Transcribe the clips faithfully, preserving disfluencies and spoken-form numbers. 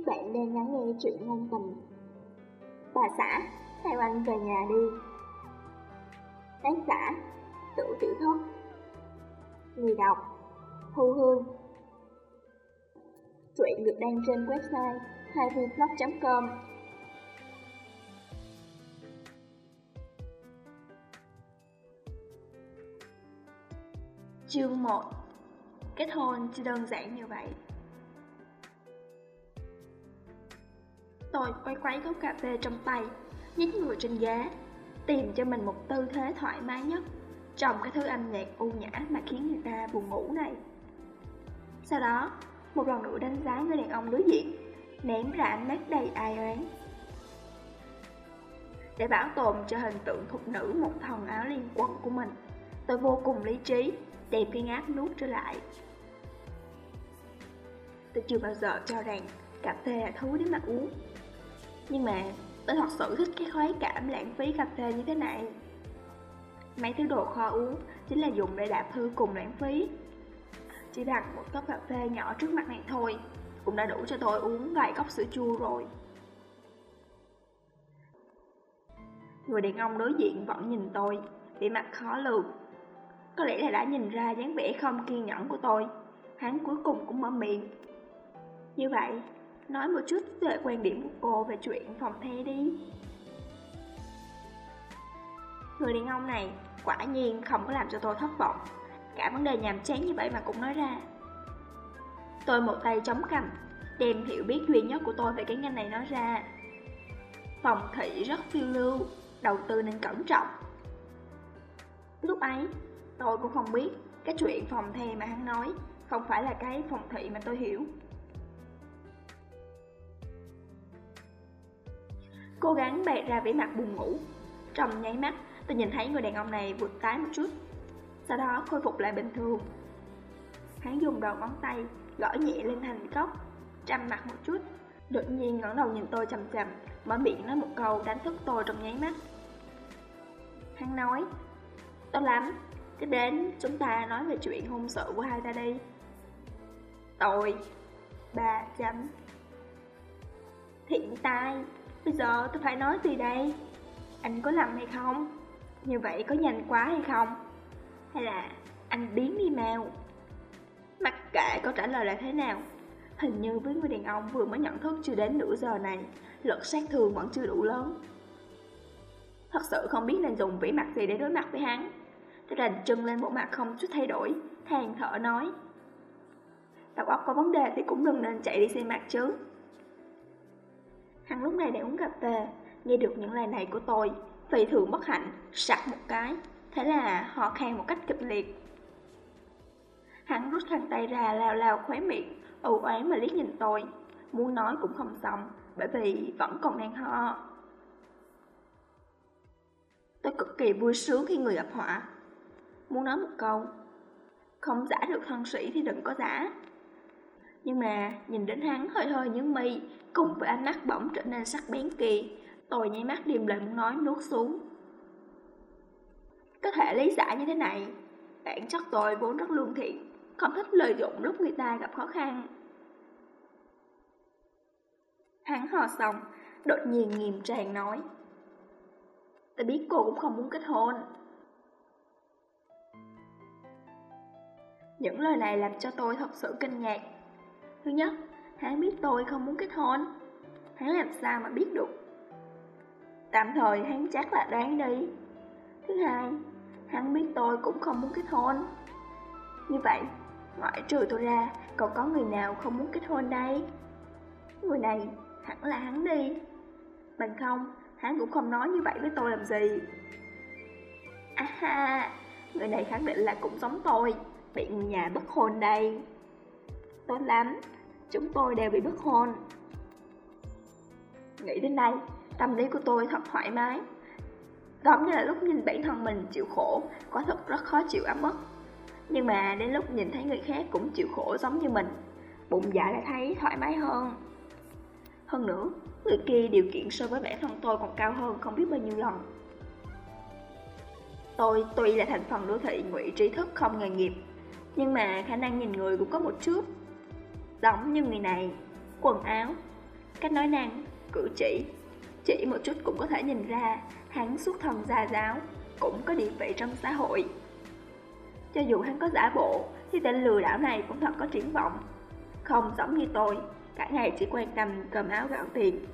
bạn đang lắng nghe truyện ngôn tình. Bà xã, theo anh về nhà đi. Tác giả, Tử Tiểu Thất. Người đọc, Thu Hương. Truyện được đăng trên website hai v blog chấm com. Chương một. Kết hôn chỉ đơn giản như vậy. Tôi quay quấy cốc cà phê trong tay, nhích người trên ghế, tìm cho mình một tư thế thoải mái nhất trong cái thứ âm nhạc u nhã mà khiến người ta buồn ngủ này. Sau đó, một lần nữa đánh giá người đàn ông đối diện, ném ra ánh mắt đầy ai oán. Để bảo tồn cho hình tượng thục nữ một thần áo liên quần của mình, tôi vô cùng lý trí, đem cái ngáp nuốt trở lại. Tôi chưa bao giờ cho rằng cà phê là thứ để mà uống, nhưng mà tôi thật sự thích cái khoái cảm lãng phí cà phê như thế này. Mấy thứ đồ kho uống chính là dùng để đạp hư cùng lãng phí. Chỉ đặt một cốc cà phê nhỏ trước mặt này thôi cũng đã đủ cho tôi uống vài cốc sữa chua rồi. Người đàn ông đối diện vẫn nhìn tôi, vẻ mặt khó lường. Có lẽ là đã nhìn ra dáng vẻ không kiên nhẫn của tôi, hắn cuối cùng cũng mở miệng. Như vậy, nói một chút về quan điểm của cô về chuyện phòng the đi. Người đàn ông này quả nhiên không có làm cho tôi thất vọng. Cả vấn đề nhàm chán như vậy mà cũng nói ra. Tôi một tay chống cằm, đem hiểu biết duy nhất của tôi về cái ngành này nói ra. Phòng thị rất phiêu lưu, đầu tư nên cẩn trọng. Lúc ấy, tôi cũng không biết cái chuyện phòng the mà hắn nói không phải là cái phòng thị mà tôi hiểu. Cố gắng bày ra vẻ mặt buồn ngủ. Trong nháy mắt, tôi nhìn thấy người đàn ông này vụt tái một chút, sau đó khôi phục lại bình thường. Hắn dùng đầu ngón tay gõ nhẹ lên thành cốc, trầm mặt một chút, đột nhiên ngẩng đầu nhìn tôi chằm chằm, mở miệng nói một câu đánh thức tôi trong nháy mắt. Hắn nói, tốt lắm, tiếp đến chúng ta nói về chuyện hôn sự của hai ta đi. Tôi ba chấm. Thiện tai, bây giờ tôi phải nói gì đây? Anh có lầm hay không? Như vậy có nhanh quá hay không? Hay là anh biến đi mau? Mặc kệ câu trả lời là thế nào, hình như với người đàn ông vừa mới nhận thức chưa đến nửa giờ này, lực sát thương vẫn chưa đủ lớn. Thật sự không biết nên dùng vẻ mặt gì để đối mặt với hắn. Tôi đành trưng lên bộ mặt không chút thay đổi, than thở nói, đầu óc có vấn đề thì cũng đừng nên chạy đi xem mặt chứ. Hắn lúc này đang uống cà phê, nghe được những lời này của tôi, phi thường bất hạnh, sặc một cái, thế là họ khan một cách kịch liệt. Hắn rút khăn tay ra lao lao khóe miệng, ưu oán mà liếc nhìn tôi, muốn nói cũng không xong, bởi vì vẫn còn đang ho. Tôi cực kỳ vui sướng khi người gặp họa, muốn nói một câu, không giả được thân sĩ thì đừng có giả. Nhưng mà nhìn đến hắn hơi hơi nhướng mi, cùng với ánh mắt bỗng trở nên sắc bén kia, tôi nháy mắt điềm lời muốn nói nuốt xuống. Có thể lý giải như thế này, bản chất tôi vốn rất lương thiện, không thích lợi dụng lúc người ta gặp khó khăn. Hắn hò xong, đột nhiên nghiêm trang nói, tôi biết cô cũng không muốn kết hôn. Những lời này làm cho tôi thật sự kinh ngạc. Thứ nhất, hắn biết tôi không muốn kết hôn. Hắn làm sao mà biết được? Tạm thời hắn chắc là đoán đi. Thứ hai, hắn biết tôi cũng không muốn kết hôn. Như vậy, ngoại trừ tôi ra, còn có người nào không muốn kết hôn đây? Người này hẳn là hắn đi. Bằng không, hắn cũng không nói như vậy với tôi làm gì. À ha, người này khẳng định là cũng giống tôi, bị người nhà bức hôn đây. Tốt lắm, chúng tôi đều bị bức hôn. Nghĩ đến đây, tâm lý của tôi thật thoải mái. Giống như là lúc nhìn bản thân mình chịu khổ, quả thực rất khó chịu ấm ức. Nhưng mà đến lúc nhìn thấy người khác cũng chịu khổ giống như mình, bụng dạ lại thấy thoải mái hơn. Hơn nữa, người kia điều kiện so với bản thân tôi còn cao hơn không biết bao nhiêu lần. Tôi tuy là thành phần đô thị ngụy trí thức không nghề nghiệp, nhưng mà khả năng nhìn người cũng có một chút. Giống như người này, quần áo, cách nói năng, cử chỉ, chỉ một chút cũng có thể nhìn ra hắn xuất thân gia giáo, cũng có địa vị trong xã hội. Cho dù hắn có giả bộ, thì tên lừa đảo này cũng thật có triển vọng. Không giống như tôi, cả ngày chỉ quan tâm cơm áo gạo tiền.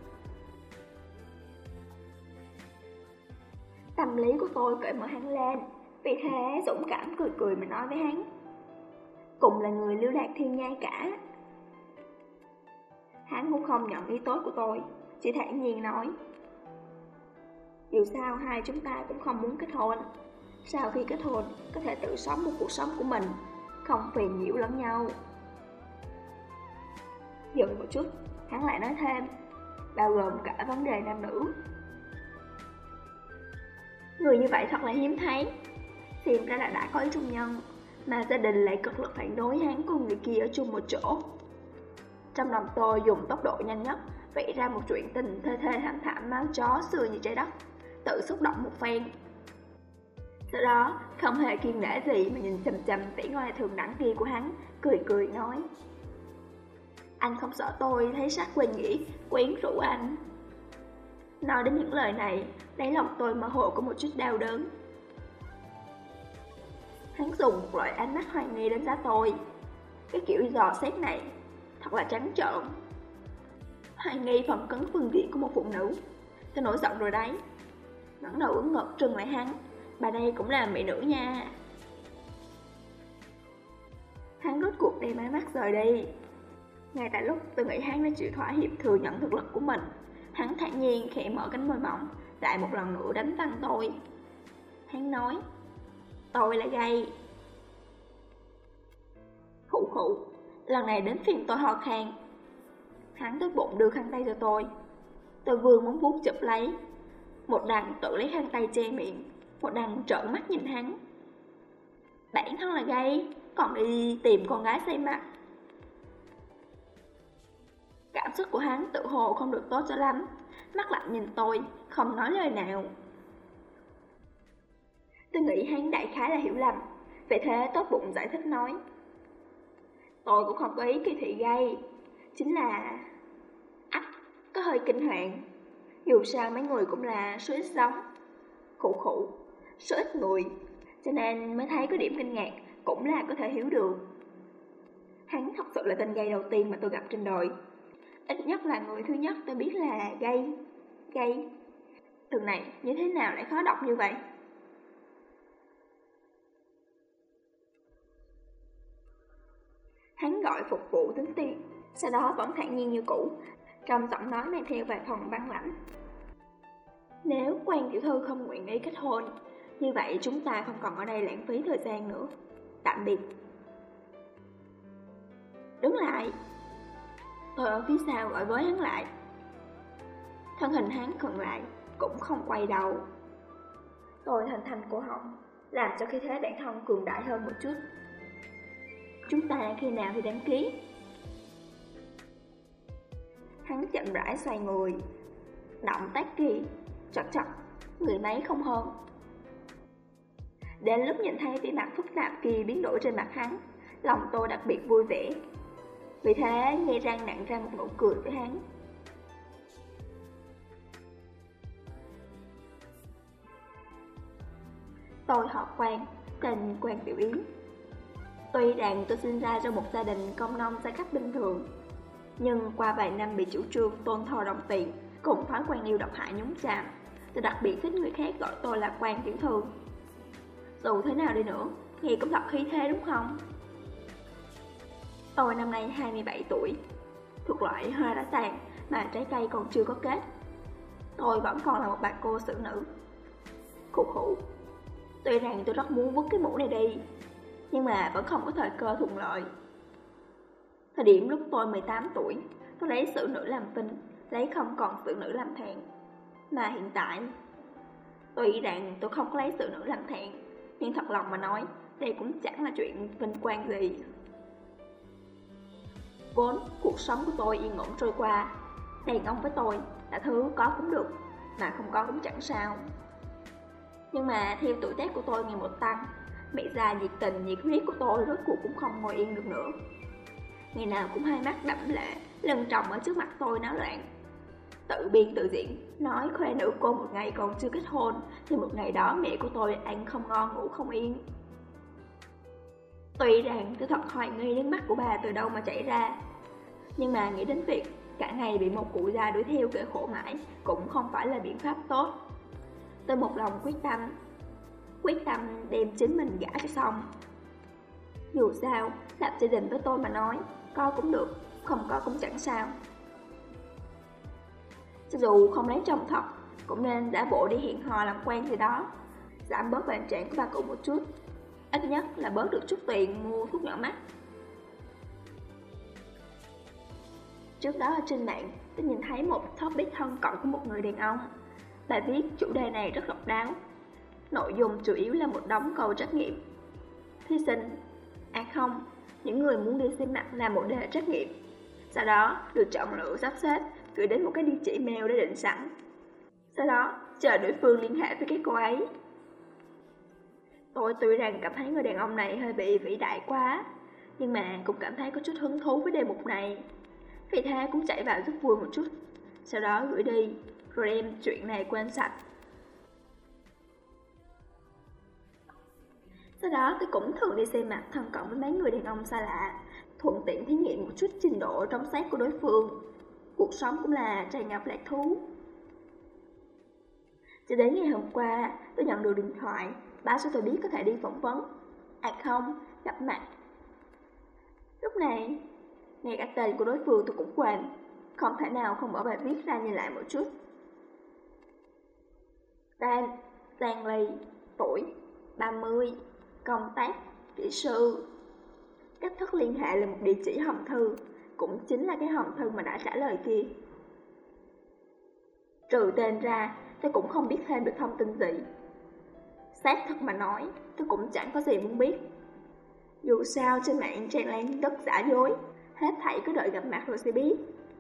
Tâm lý của tôi cởi mở hắn lên, vì thế dũng cảm cười cười mà nói với hắn. Cùng là người lưu lạc thiên nhai cả. Hắn cũng không nhận ý tốt của tôi, chỉ thản nhiên nói. Dù sao hai chúng ta cũng không muốn kết hôn. Sau khi kết hôn, có thể tự sống một cuộc sống của mình, không phiền nhiễu lẫn nhau. Dừng một chút, hắn lại nói thêm, bao gồm cả vấn đề nam nữ. Người như vậy thật là hiếm thấy. Xem ra là đã có ý trung nhân, mà gia đình lại cực lực phản đối hắn cùng người kia ở chung một chỗ. Trong lòng tôi dùng tốc độ nhanh nhất vẽ ra một chuyện tình thê thê thảm thảm máu chó xưa như trái đất, tự xúc động một phen. Sau đó không hề kiêng nể gì mà nhìn chằm chằm vẻ ngoài thường đẳng kia của hắn, cười cười nói. Anh không sợ tôi thấy sắc quên nghĩ, quyến rũ anh. Nói đến những lời này, đáy lòng tôi mơ hồ có một chút đau đớn. Hắn dùng một loại ánh mắt hoài nghi đánh giá tôi. Cái kiểu dò xét này thật là trắng trợn. Hoài nghi phần cứng phương diện của một phụ nữ. Tôi nổi giận rồi đấy. ngẩng đầu ưỡn ngực trừng lại hắn. Bà đây cũng là mỹ nữ nha. Hắn rốt cuộc đem ánh mắt rời đi. Ngay tại lúc tôi nghĩ hắn đã chịu thỏa hiệp thừa nhận thực lực của mình, hắn thản nhiên khẽ mở cánh môi mỏng, lại một lần nữa đánh tăng tôi. Hắn nói, tôi là gay. Khụ khụ, lần này đến phiên tôi ho khan. Hắn tốt bụng đưa khăn tay cho tôi. Tôi vừa muốn vuốt chụp lấy, một đằng tự lấy khăn tay che miệng, một đằng trợn mắt nhìn hắn. Bản thân là gay, còn đi tìm con gái xây mặt. Cảm xúc của hắn tự hồ không được tốt cho lắm, mắt lạnh nhìn tôi, không nói lời nào. Tôi nghĩ hắn đại khái là hiểu lầm, vậy thế tốt bụng giải thích nói. Tôi cũng không có ý kỳ thị gay, chính là... ách, có hơi kinh hoàng. Dù sao mấy người cũng là số ít giống. Khụ khụ, số ít người, cho nên mới thấy có điểm kinh ngạc, cũng là có thể hiểu được. Hắn thật sự là tên gay đầu tiên mà tôi gặp trên đời. Ít nhất là người thứ nhất tôi biết là gay. Gay. Từ này như thế nào lại khó đọc như vậy? Hắn gọi phục vụ tính tiền, sau đó vẫn thản nhiên như cũ, trong giọng nói mang theo vài phần băng lãnh. Nếu Quan tiểu thư không nguyện ý kết hôn, như vậy chúng ta không còn ở đây lãng phí thời gian nữa. Tạm biệt. Đứng lại. Tôi ở phía sau gọi với hắn lại. Thân hình hắn khựng lại, cũng không quay đầu. Tôi thành thành cổ họng, làm cho khí thế bản thân cường đại hơn một chút. Chúng ta khi nào thì đăng ký? Hắn chậm rãi xoay người, động tác kỳ, chật chật, người máy không hơn. Đến lúc nhìn thấy vẻ mặt phức tạp kỳ biến đổi trên mặt hắn, lòng tôi đặc biệt vui vẻ. Vì thế nghe răng nặng ra một nụ cười với hắn. Tôi họ Quan, tên Quan Tiểu Yến. Tuy rằng tôi sinh ra trong một gia đình công nông giai cấp bình thường, nhưng qua vài năm bị chủ trương tôn thờ đồng tiền cùng thói quan yêu độc hại nhúng chàm, tôi đặc biệt thích người khác gọi tôi là Quan tiểu thư. Dù thế nào đi nữa, nghe cũng thật khí thế đúng không? Tôi năm nay hai mươi bảy tuổi, thuộc loại hoa đã tàn mà trái cây còn chưa có kết. Tôi vẫn còn là một bà cô xử nữ. Khụ khụ. Tuy rằng tôi rất muốn vứt cái mũ này đi, nhưng mà vẫn không có thời cơ thuận lợi. Thời điểm lúc tôi mười tám tuổi, tôi lấy xử nữ làm vinh, lấy không còn xử nữ làm thẹn. Mà hiện tại, tuy rằng tôi không có lấy xử nữ làm thẹn, nhưng thật lòng mà nói, đây cũng chẳng là chuyện vinh quang gì. Vốn cuộc sống của tôi yên ổn trôi qua, đàn ông với tôi là thứ có cũng được, mà không có cũng chẳng sao. Nhưng mà theo tuổi tác của tôi ngày một tăng, mẹ già nhiệt tình, nhiệt huyết của tôi rốt cuộc cũng không ngồi yên được nữa. Ngày nào cũng hai mắt đẫm lệ, lưng tròng ở trước mặt tôi náo loạn. Tự biên tự diễn, nói khoe nữ cô một ngày còn chưa kết hôn, thì một ngày đó mẹ của tôi ăn không ngon ngủ không yên. Tuy rằng tôi thật hoài nghi nước mắt của bà từ đâu mà chảy ra, nhưng mà nghĩ đến việc cả ngày bị một cụ già đuổi theo kể khổ mãi cũng không phải là biện pháp tốt. Tôi một lòng quyết tâm, quyết tâm đem chính mình gả cho xong. Dù sao, lập gia đình với tôi mà nói, có cũng được, không có cũng chẳng sao. Cho dù không lấy chồng thật, cũng nên giả bộ đi hẹn hò làm quen gì đó, giảm bớt bệnh trạng của bà cụ một chút, ít nhất là bớt được chút tiền mua thuốc nhỏ mắt. Trước đó ở trên mạng, tôi nhìn thấy một topic thân cận của một người đàn ông. Bài viết chủ đề này rất độc đáo. Nội dung chủ yếu là một đống câu trắc nghiệm. Thí sinh, à không, những người muốn đi xem mặt làm một đề trắc nghiệm. Sau đó được chọn lựa sắp xếp, gửi đến một cái địa chỉ mail để định sẵn. Sau đó chờ đối phương liên hệ với cái cô ấy. Tôi tuy rằng cảm thấy người đàn ông này hơi bị vĩ đại quá, nhưng mà cũng cảm thấy có chút hứng thú với đề mục này. Vì thế cũng chạy vào giúp vui một chút, sau đó gửi đi, rồi đem chuyện này quên sạch. Sau đó tôi cũng thường đi xem mặt thân cận với mấy người đàn ông xa lạ, thuận tiện thí nghiệm một chút trình độ trong sáng của đối phương. Cuộc sống cũng là tràn ngập lạc thú. Cho đến ngày hôm qua, tôi nhận được điện thoại, báo cho tôi biết có thể đi phỏng vấn. À không, gặp mặt. Lúc này, ngay cả tên của đối phương tôi cũng quên, không thể nào không mở bài viết ra nhìn lại một chút. Tên, Stanley, tuổi, ba mươi, công tác, kỹ sư. Cách thức liên hệ là một địa chỉ hòm thư, cũng chính là cái hòm thư mà đã trả lời kia. Trừ tên ra, tôi cũng không biết thêm được thông tin gì. Xác thật mà nói, tôi cũng chẳng có gì muốn biết. Dù sao trên mạng tràn lan rất giả dối, hết thảy cứ đợi gặp mặt rồi sẽ biết.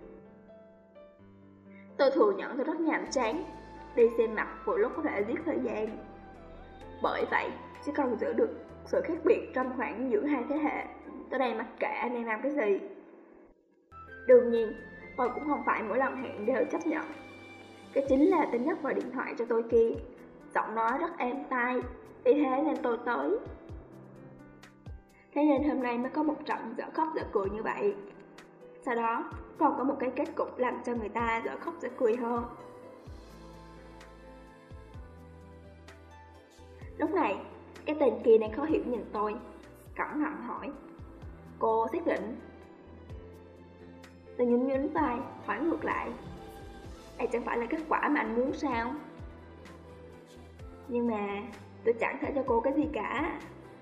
Tôi thừa nhận tôi rất nhàm chán, đi xem mặt vừa lúc có thể giết thời gian. Bởi vậy, chỉ cần giữ được sự khác biệt trong khoảng giữa hai thế hệ, tôi đây mặc kệ anh đang làm cái gì. Đương nhiên, tôi cũng không phải mỗi lần hẹn đều chấp nhận. Cái chính là tin nhắn vào điện thoại cho tôi kia, giọng nói rất êm tai, vì thế nên tôi tới. Thế nên hôm nay mới có một trận dở khóc dở cười như vậy. Sau đó, còn có một cái kết cục làm cho người ta dở khóc dở cười hơn. Lúc này, cái tên kia đang khó hiểu nhìn tôi, cẩn thận hỏi: cô xác định? Tôi nhún nhún vai, hỏi ngược lại: đây chẳng phải là kết quả mà anh muốn sao? Nhưng mà tôi chẳng thể cho cô cái gì cả.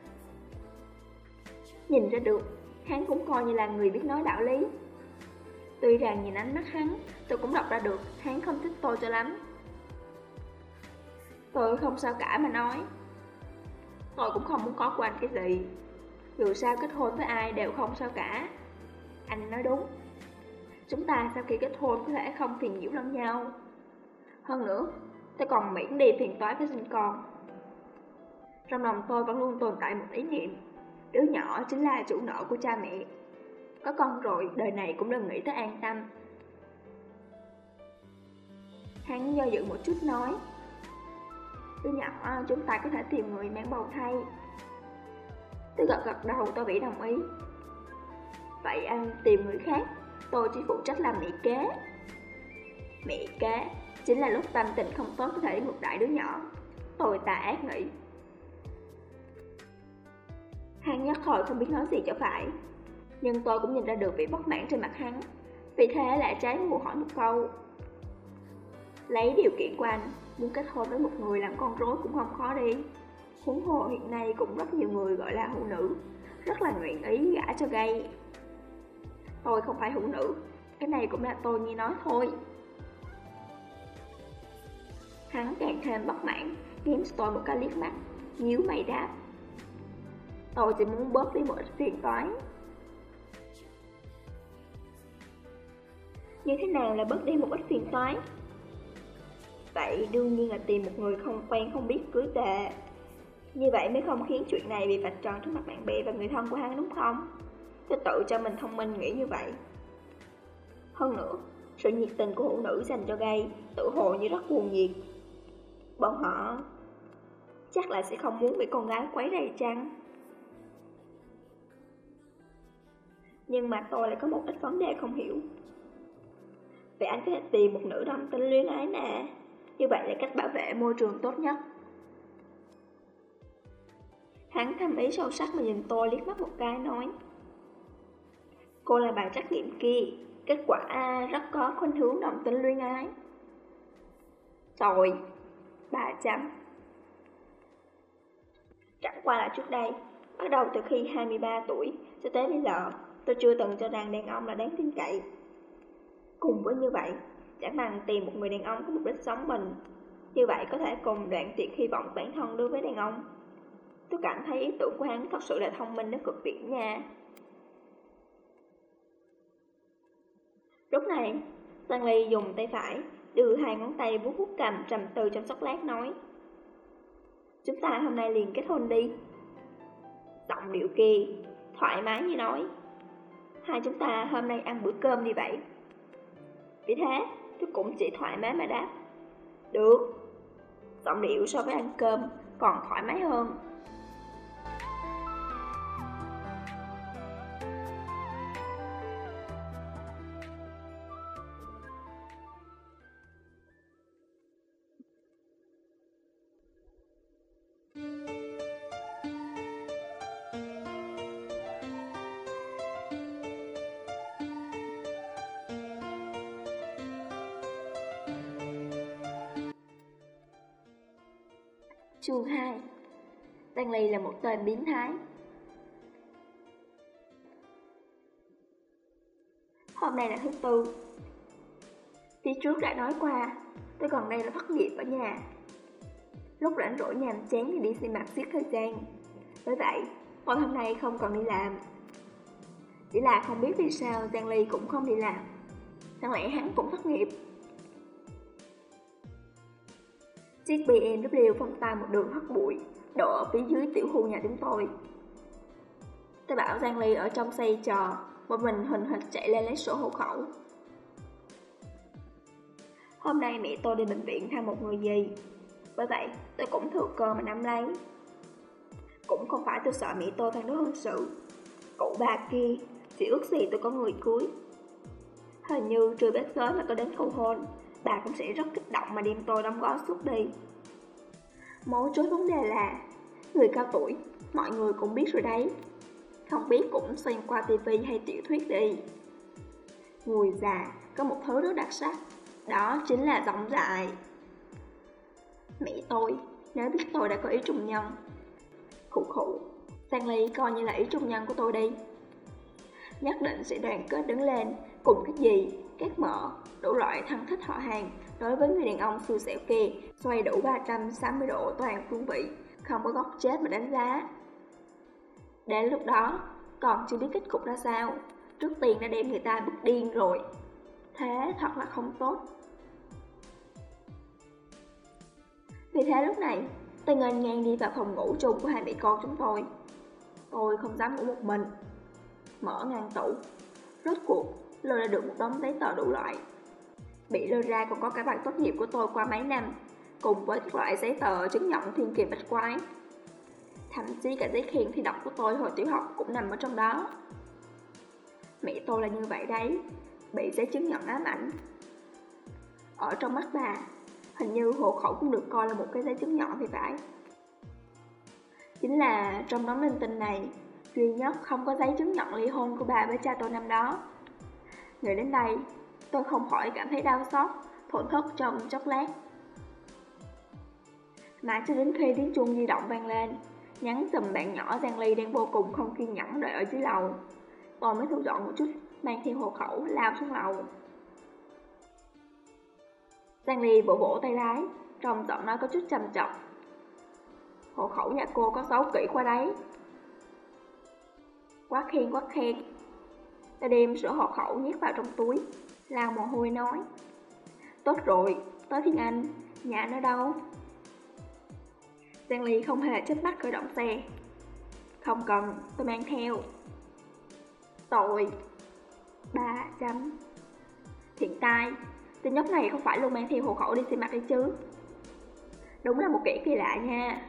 Nhìn ra được, hắn cũng coi như là người biết nói đạo lý. Tuy rằng nhìn ánh mắt hắn, tôi cũng đọc ra được hắn không thích tôi cho lắm. Tôi không sao cả mà nói: tôi cũng không muốn có của anh cái gì. Dù sao kết hôn với ai đều không sao cả. Anh nói đúng. Chúng ta sau khi kết hôn có thể không phiền nhiễu lẫn nhau. Hơn nữa, tôi còn miễn đi phiền toái với sinh con. Trong lòng tôi vẫn luôn tồn tại một ý niệm: đứa nhỏ chính là chủ nợ của cha mẹ. Có con rồi, đời này cũng đừng nghĩ tới an tâm. Hắn do dự một chút nói: đứa nhỏ chúng ta có thể tìm người mang bầu thay. Tôi gật gật đầu, tôi bị đồng ý. Vậy anh tìm người khác, tôi chỉ phụ trách làm mẹ kế. Mẹ kế chính là lúc tâm tình không tốt có thể ngược đại đứa nhỏ. Tôi tà ác nghĩ. Hắn nhất thời không biết nói gì cho phải, nhưng tôi cũng nhìn ra được vẻ bất mãn trên mặt hắn. Vì thế lại trái mùa hỏi một câu: lấy điều kiện của anh, muốn kết hôn với một người làm con rối cũng không khó đi. Huống hồ hiện nay cũng rất nhiều người gọi là hữu nữ, rất là nguyện ý gả cho gay. Tôi không phải hữu nữ, cái này cũng là tôi nghe nói thôi. Hắn càng thêm bất mãn, ném tôi một cái liếc mắt, nhíu mày đáp: tôi chỉ muốn bớt đi một ít phiền toái. Như thế nào là bớt đi một ít phiền toái? Vậy đương nhiên là tìm một người không quen không biết cưới về. Như vậy mới không khiến chuyện này bị vạch trần trước mặt bạn bè và người thân của hắn, đúng không? Tôi tự cho mình thông minh nghĩ như vậy. Hơn nữa, sự nhiệt tình của phụ nữ dành cho gay tự hồ như rất cuồng nhiệt. Bọn họ chắc là sẽ không muốn bị con gái quấy rầy chăng? Nhưng mà tôi lại có một ít vấn đề không hiểu. Vậy anh có thể tìm một nữ đồng tính luyến ái nè. Như vậy là cách bảo vệ môi trường tốt nhất. Hắn thầm ý sâu sắc mà nhìn tôi liếc mắt một cái nói: cô là bài trắc nghiệm kia, kết quả A rất có khuynh hướng đồng tính luyến ái. Rồi, ba chấm. Chẳng qua là trước đây, bắt đầu từ khi hai mươi ba tuổi cho tới bây giờ, tôi chưa từng cho rằng đàn ông là đáng tin cậy. Cùng với như vậy, chẳng bằng tìm một người đàn ông có mục đích sống mình. Như vậy có thể cùng đoạn tuyệt hy vọng bản thân đối với đàn ông. Tôi cảm thấy ý tưởng của hắn thật sự là thông minh đến cực điểm nha. Lúc này, Stanley dùng tay phải đưa hai ngón tay vuốt vuốt cằm trầm tư trong chốc lát nói: chúng ta hôm nay liền kết hôn đi. Giọng điệu kia thoải mái như nói: hai chúng ta hôm nay ăn bữa cơm đi vậy. Vì thế tôi cũng chỉ thoải mái mà đáp: được. Giọng điệu so với ăn cơm còn thoải mái hơn. Chương hai. Stanley là một tên biến thái. Hôm nay là thứ tư. Phía trước đã nói qua, tôi gần đây là thất nghiệp ở nhà. Lúc rảnh rỗi nhàm chán thì đi xem mặt giết thời gian. Bởi vậy, tôi hôm nay không còn đi làm. Chỉ là không biết vì sao Stanley cũng không đi làm. Chẳng lẽ hắn cũng thất nghiệp? Chiếc bê em vê phóng tay một đường hất bụi, đổ ở phía dưới tiểu khu nhà chúng tôi. Tôi bảo Giang Ly ở trong xe chờ, một mình hình hình chạy lên lấy sổ hộ khẩu. Hôm nay mẹ tôi đi bệnh viện thăm một người gì, bởi vậy tôi cũng thừa cơ mà nắm lấy. Cũng không phải tôi sợ mẹ tôi phản đối hôn sự. Cụ bà kia chỉ ước gì tôi có người cưới. Hình như trừ bếp tới mà có đến cầu hôn, bà cũng sẽ rất kích động mà đem tôi đóng gói suốt đi. Mấu chốt vấn đề là người cao tuổi, mọi người cũng biết rồi đấy. Không biết cũng xem qua tivi hay tiểu thuyết đi. Người già có một thứ rất đặc sắc, đó chính là rộng rãi. Mẹ tôi nếu biết tôi đã có ý trùng nhân, khụ khụ, Stanley coi như là ý trùng nhân của tôi đi, nhất định sẽ đoàn kết đứng lên cùng các dì, các mợ, đủ loại thân thích họ hàng đối với người đàn ông xui xẻo kia, xoay đủ ba trăm sáu mươi độ toàn phương vị, không có góc chết mà đánh giá. Đến lúc đó còn chưa biết kết cục ra sao, trước tiên đã đem người ta bức điên rồi. Thế thật là không tốt. Vì thế lúc này tôi nghênh ngang đi vào phòng ngủ chung của hai mẹ con chúng tôi. Tôi không dám ngủ một mình. Mở ngăn tủ, rốt cuộc lôi ra được một đống giấy tờ đủ loại. Bị lôi ra còn có cả bằng tốt nghiệp của tôi qua mấy năm, cùng với các loại giấy tờ chứng nhận thiên kỳ bách quái. Thậm chí cả giấy khen thi đọc của tôi hồi tiểu học cũng nằm ở trong đó. Mẹ tôi là như vậy đấy, bị giấy chứng nhận ám ảnh. Ở trong mắt bà, hình như hộ khẩu cũng được coi là một cái giấy chứng nhận thì phải. Chính là trong đống linh tinh này, duy nhất không có giấy chứng nhận ly hôn của bà với cha tôi năm đó. Người đến đây, tôi không khỏi cảm thấy đau xót, thổn thức trong chốc lát. Mãi cho đến khi tiếng chuông di động vang lên, nhắn giùm bạn nhỏ Giang Ly đang vô cùng không kiên nhẫn đợi ở dưới lầu, tôi mới thu dọn một chút, mang theo hộ khẩu lao xuống lầu. Giang Ly vỗ vỗ tay lái, trong giọng nói có chút trầm trọng: hộ khẩu nhà cô có dấu kỹ qua đấy. Quá khen quá khen. Ta đem sổ hộ khẩu nhét vào trong túi, lao mồ hôi nói: tốt rồi, tới Thiên Anh, nhà nó đâu? Giang Ly không hề chớp mắt khởi động xe. Không cần, tôi mang theo. Tội. Ba chấm. Hiện tại, tên nhóc này không phải luôn mang theo hộ khẩu đi xem mặt đi chứ. Đúng là một kẻ kỳ lạ nha.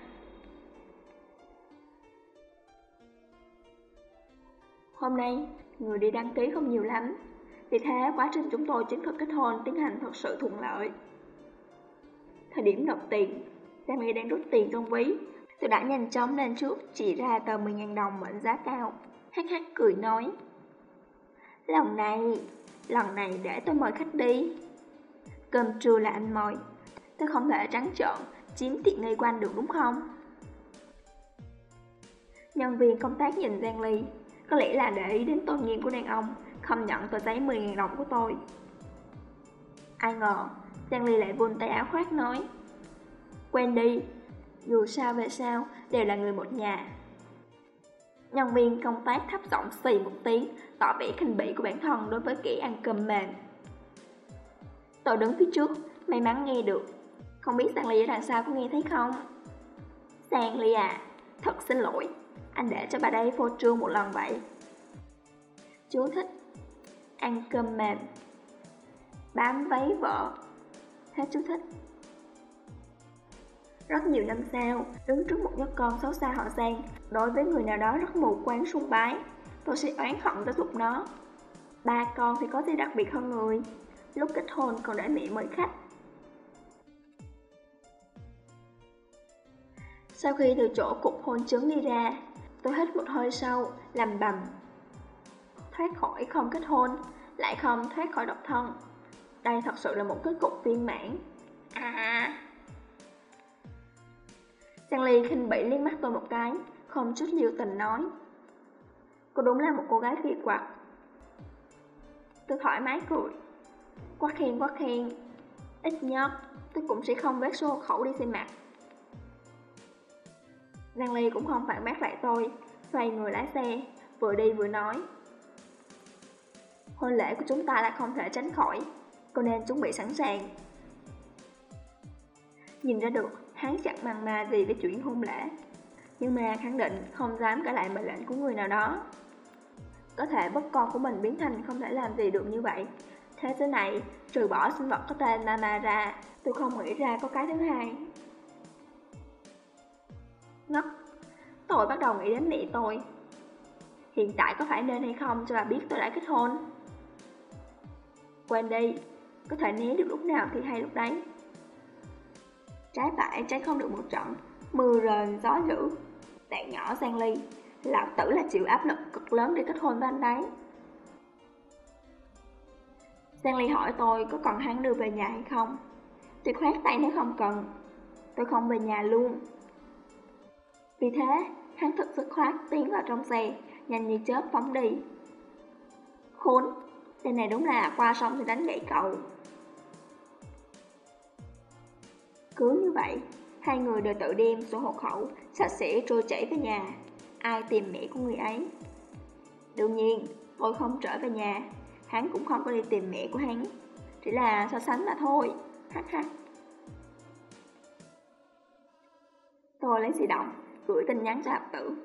Hôm nay, người đi đăng ký không nhiều lắm, vì thế quá trình chúng tôi chứng thực kết hôn tiến hành thật sự thuận lợi. Thời điểm nộp tiền, Sammy đang rút tiền trong ví. Tôi đã nhanh chóng lên trước chỉ ra tờ mười nghìn đồng mệnh giá cao. Hắc hắc cười nói, Lần này, lần này để tôi mời khách đi. Cơm trưa là anh mời, tôi không thể trắng trợn chiếm tiện nghi của anh được đúng không? Nhân viên công tác nhìn Giang Ly, có lẽ là để ý đến tôn nghiêm của đàn ông, không nhận tờ giấy mười nghìn đồng của tôi. Ai ngờ, Giang Ly lại vươn tay áo khoác nói, quen đi, dù sao về sao đều là người một nhà. Nhân viên công tác thấp giọng xì một tiếng, tỏ vẻ khinh bỉ của bản thân đối với kẻ ăn cơm mềm. Tôi đứng phía trước, may mắn nghe được. Không biết Giang Ly ở đằng sau có nghe thấy không? Giang Ly à, thật xin lỗi, anh để cho bà đây phô trương một lần vậy. Chú thích, ăn cơm mềm, bám váy vợ. Hết chú thích. Rất nhiều năm sau, đứng trước một nhóc con xấu xa họ Giang, đối với người nào đó rất mù quáng sùng bái, tôi sẽ oán hận tới dục nó. Ba con thì có gì đặc biệt hơn người, lúc kết hôn còn để mẹ mời khách. Sau khi từ chỗ cục hôn chứng đi ra, tôi hít một hơi sâu, lầm bầm. Thoát khỏi không kết hôn, lại không thoát khỏi độc thân. Đây thật sự là một kết cục viên mãn. À... Giang Ly khinh bỉ liếc mắt tôi một cái, không chút lưu tình nói, cô đúng là một cô gái kỳ quặc. Tôi thoải mái cười, quá khen quá khen, ít nhất tôi cũng sẽ không vác số khẩu đi xem mặt. Giang Ly cũng không phản bác lại tôi, xoay người lái xe, vừa đi vừa nói, hôn lễ của chúng ta là không thể tránh khỏi, cô nên chuẩn bị sẵn sàng. Nhìn ra được, hắn chẳng màng mà gì với chuyện hôn lễ, nhưng mà khẳng định không dám cãi lại mệnh lệnh của người nào đó. Có thể bất con của mình biến thành không thể làm gì được như vậy. Thế giới này, trừ bỏ sinh vật có tên Mama ra, tôi không nghĩ ra có cái thứ hai. Ngốc, tôi bắt đầu nghĩ đến mẹ tôi. Hiện tại có phải nên hay không cho bà biết tôi đã kết hôn? Quên đi, có thể né được lúc nào thì hay lúc đấy. Trái phải trái không được một trận, mưa rền gió dữ. Bạn nhỏ Giang Ly, lão tử là chịu áp lực cực lớn để kết hôn với anh đấy. Giang Ly hỏi tôi có cần hắn đưa về nhà hay không. Tôi khoát tay nếu không cần, tôi không về nhà luôn. Vì thế, hắn thực sức khoát tiến vào trong xe, nhanh như chớp phóng đi. Khốn, tên này đúng là qua sông thì đánh gãy cầu. Cứ như vậy, hai người đều tự đem sổ hộ khẩu sạch sẽ trôi chảy về nhà. Ai tìm mẹ của người ấy? Đương nhiên, tôi không trở về nhà, hắn cũng không có đi tìm mẹ của hắn, chỉ là so sánh mà thôi. Hắc hắc. Tôi lấy di động, gửi tin nhắn cho Hạc Tử.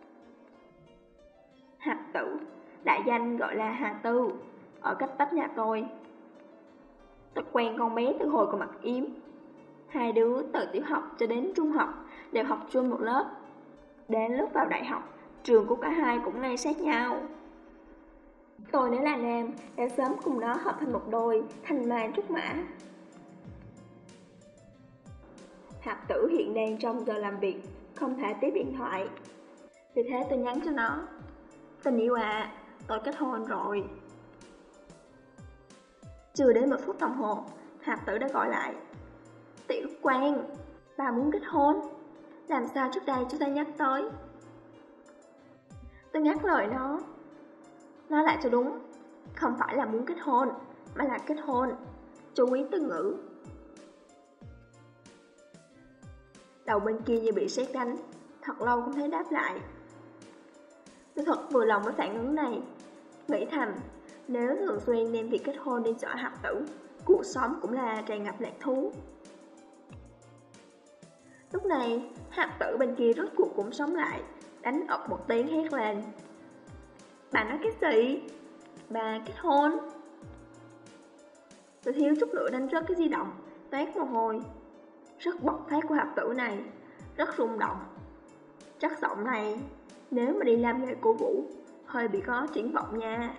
Hạc Tử, đại danh gọi là Hà Tư, ở cách vách nhà tôi. Tôi quen con bé từ hồi còn mặc yếm. Hai đứa từ tiểu học cho đến trung học đều học chung một lớp. Đến lúc vào đại học, trường của cả hai cũng ngay sát nhau. Tôi nếu là nam, đã sớm cùng nó hợp thành một đôi, thanh mai trúc mã. Hạc Tử hiện đang trong giờ làm việc, không thể tiếp điện thoại. Vì thế tôi nhắn cho nó, tình yêu à, tôi kết hôn rồi. Chưa đến một phút đồng hồ, Hạc Tử đã gọi lại, Tiểu Quang, bà muốn kết hôn, làm sao trước đây chúng ta nhắc tới. Tôi ngắt lời nó, nói lại cho đúng, không phải là muốn kết hôn, mà là kết hôn, chú ý từ ngữ. Đầu bên kia như bị sét đánh, thật lâu không thấy đáp lại. Tôi thật vừa lòng với phản ứng này, nghĩ thầm, nếu thường xuyên đem việc kết hôn đi chọi Hạc Tử, cuộc sống cũng là tràn ngập lạc thú. Lúc này, Hạc Tử bên kia rốt cuộc cũng sống lại, đánh ập một tiếng hét lên. Bà nói cái gì? Bà kết hôn? Tôi thiếu chút nữa đánh rớt cái di động, toát mồ hôi. Rất bộc phát của Hạp Tử này, rất rung động. Chất giọng này, nếu mà đi làm nghề cổ vũ, hơi bị có triển vọng nha.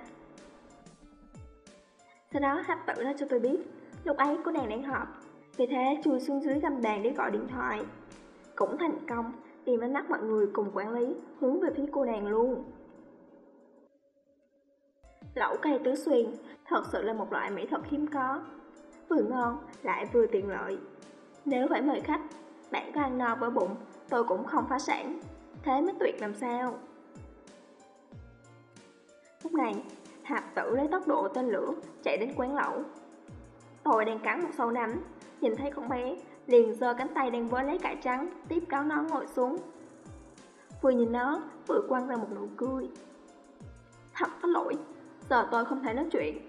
Sau đó Hạp Tử nói cho tôi biết, lúc ấy cô nàng đang họp, vì thế chui xuống dưới gầm bàn để gọi điện thoại. Cũng thành công, tìm ánh mắt mọi người cùng quản lý hướng về phía cô nàng luôn. Lẩu cây tứ xuyên thật sự là một loại mỹ thực hiếm có, vừa ngon lại vừa tiện lợi. Nếu phải mời khách, bạn có ăn no với bụng, tôi cũng không phá sản, thế mới tuyệt làm sao. Lúc này, Hạp Tử lấy tốc độ tên lửa chạy đến quán lẩu. Tôi đang cắn một sâu nắm, nhìn thấy con bé liền giơ cánh tay đang vớ lấy cải trắng, tiếp cáo nó ngồi xuống. Vừa nhìn nó, vừa quăng ra một nụ cười. Thật có lỗi, giờ tôi không thể nói chuyện.